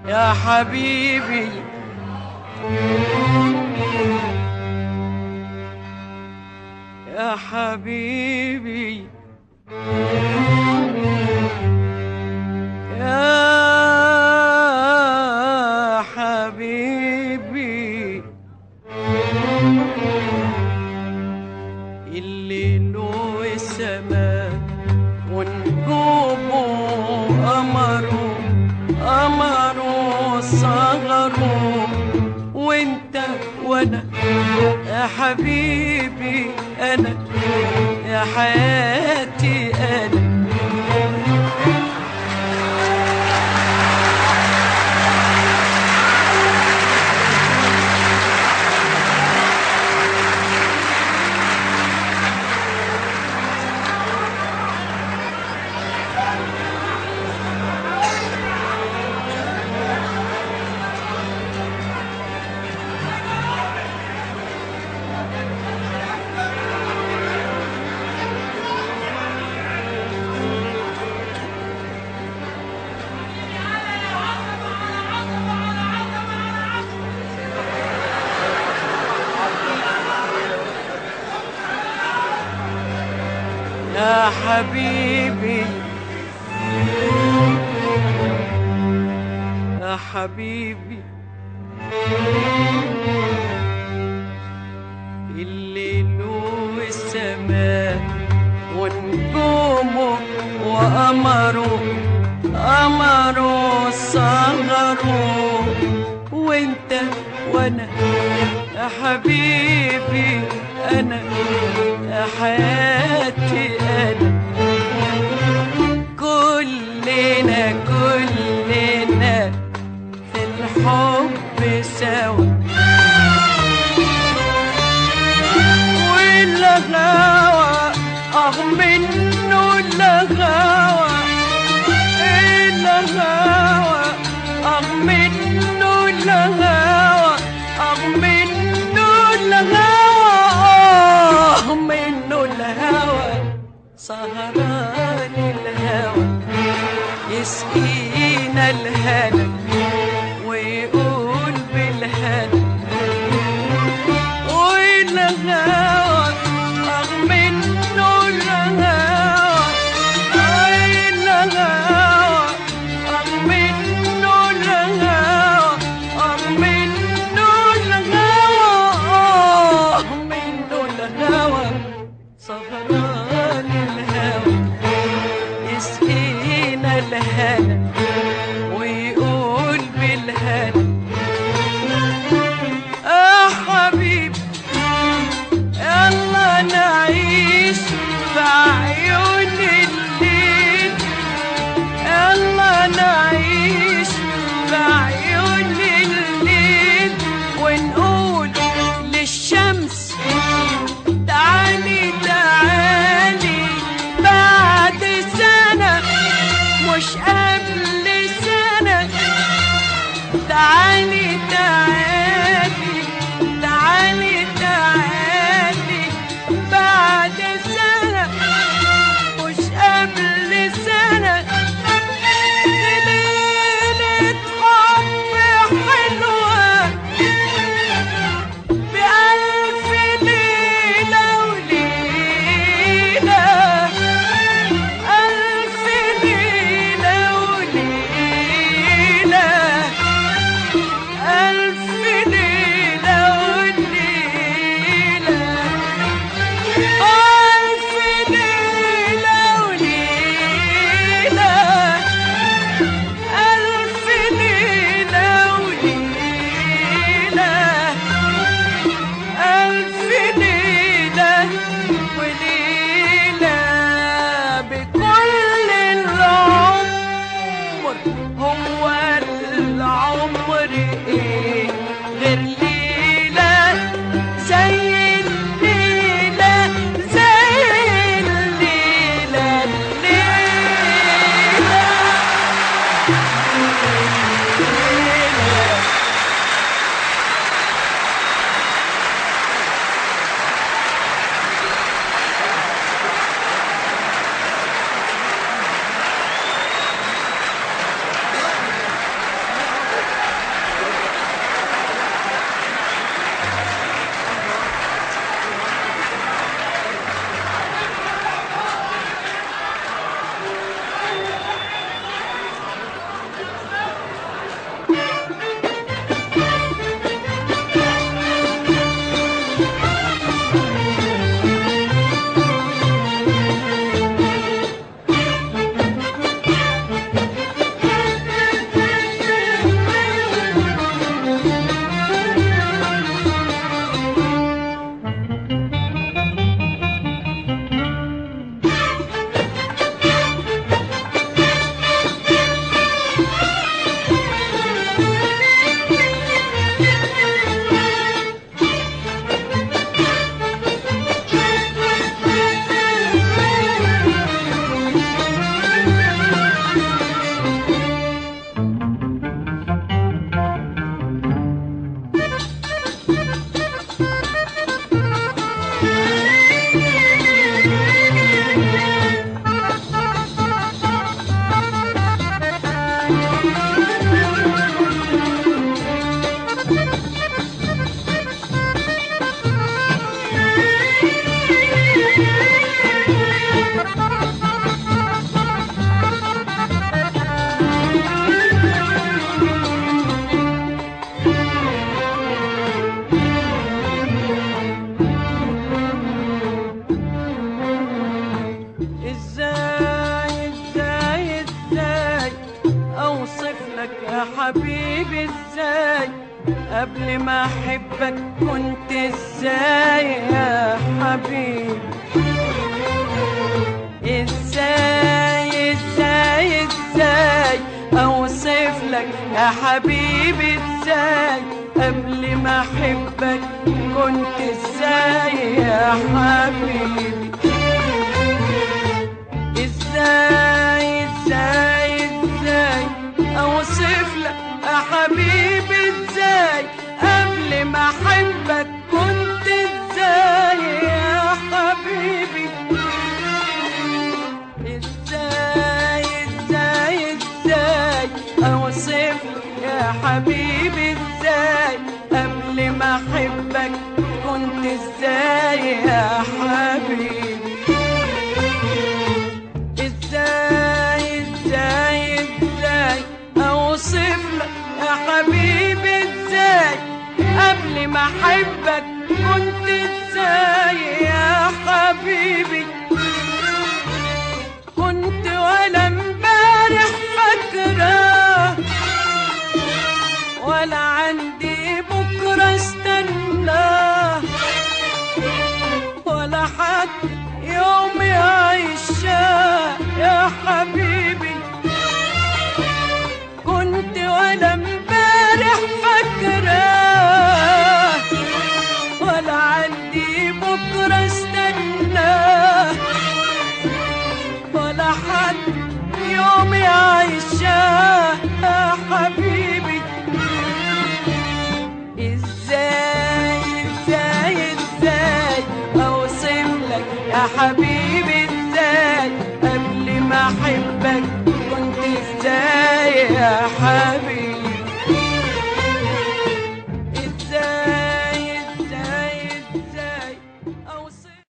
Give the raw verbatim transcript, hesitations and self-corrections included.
يا حبيبي يا حبيبي يا حبيبي الليل والسماء ونجومه قمره قمره صغره وانت وانا يا حبيبي انا يا حياتي انا يا حبيبي يا حبيبي الليل والسماء ونجومه وقمره قمره صغره وانت وانا يا حبيبي انا يا حياتي انا كلنا كلنا في الحب سوا والغاوى اه منه الغاوى الغاوى اه منه الغاوى اه منه الغاوى منه الهوى سهران الهوى يسقينا الهنا ويقول بالهنا والهوى اه منه الهوى الهوى اه منه الهوى اه منه الهوى منه الهوى سهران الهوى يسقينا الهنا ويقول بالهنا يا حبيبي يلا نعيش في عيون الليل يلا نعيش في عيون الليل ونقول للشمس تعالي تعالي بعد سنة مش قبل لك يا حبيبي ازاي قبل ما احبك كنت ازاي يا حبيبي. ازاي ازاي ازاي اوصف لك يا حبيبي ازاي قبل ما احبك كنت ازاي يا حبيبي. ازاي ازاي ازاي اوصف لك يا حبيبي ازاي قبل ما احبك كنت ازاي يا حبيبي. ازاي ازاي ازاي اوصف لك يا حبيبي ازاي قبل ما احبك كنت ازاي يا حبيبي. ازاي ازاي ازاي اوصف لك يا حبيبي ازاي قبل ما احبك كنت ازاي يا حبيبي. كنت ولا امبارح فاكرة ولا عندي بكرة استناه ولا حد يوم يعيشها يا حبيبي. كنت ولا امبارح فاكرة ولا عندي بكرة استناه ولا حد يوم يعيشها يا حبيبي. ازاي ازاي ازاي اوصف لك يا حبيبي ازاي قبل ما احبك كنت ازاي يا حبيبي.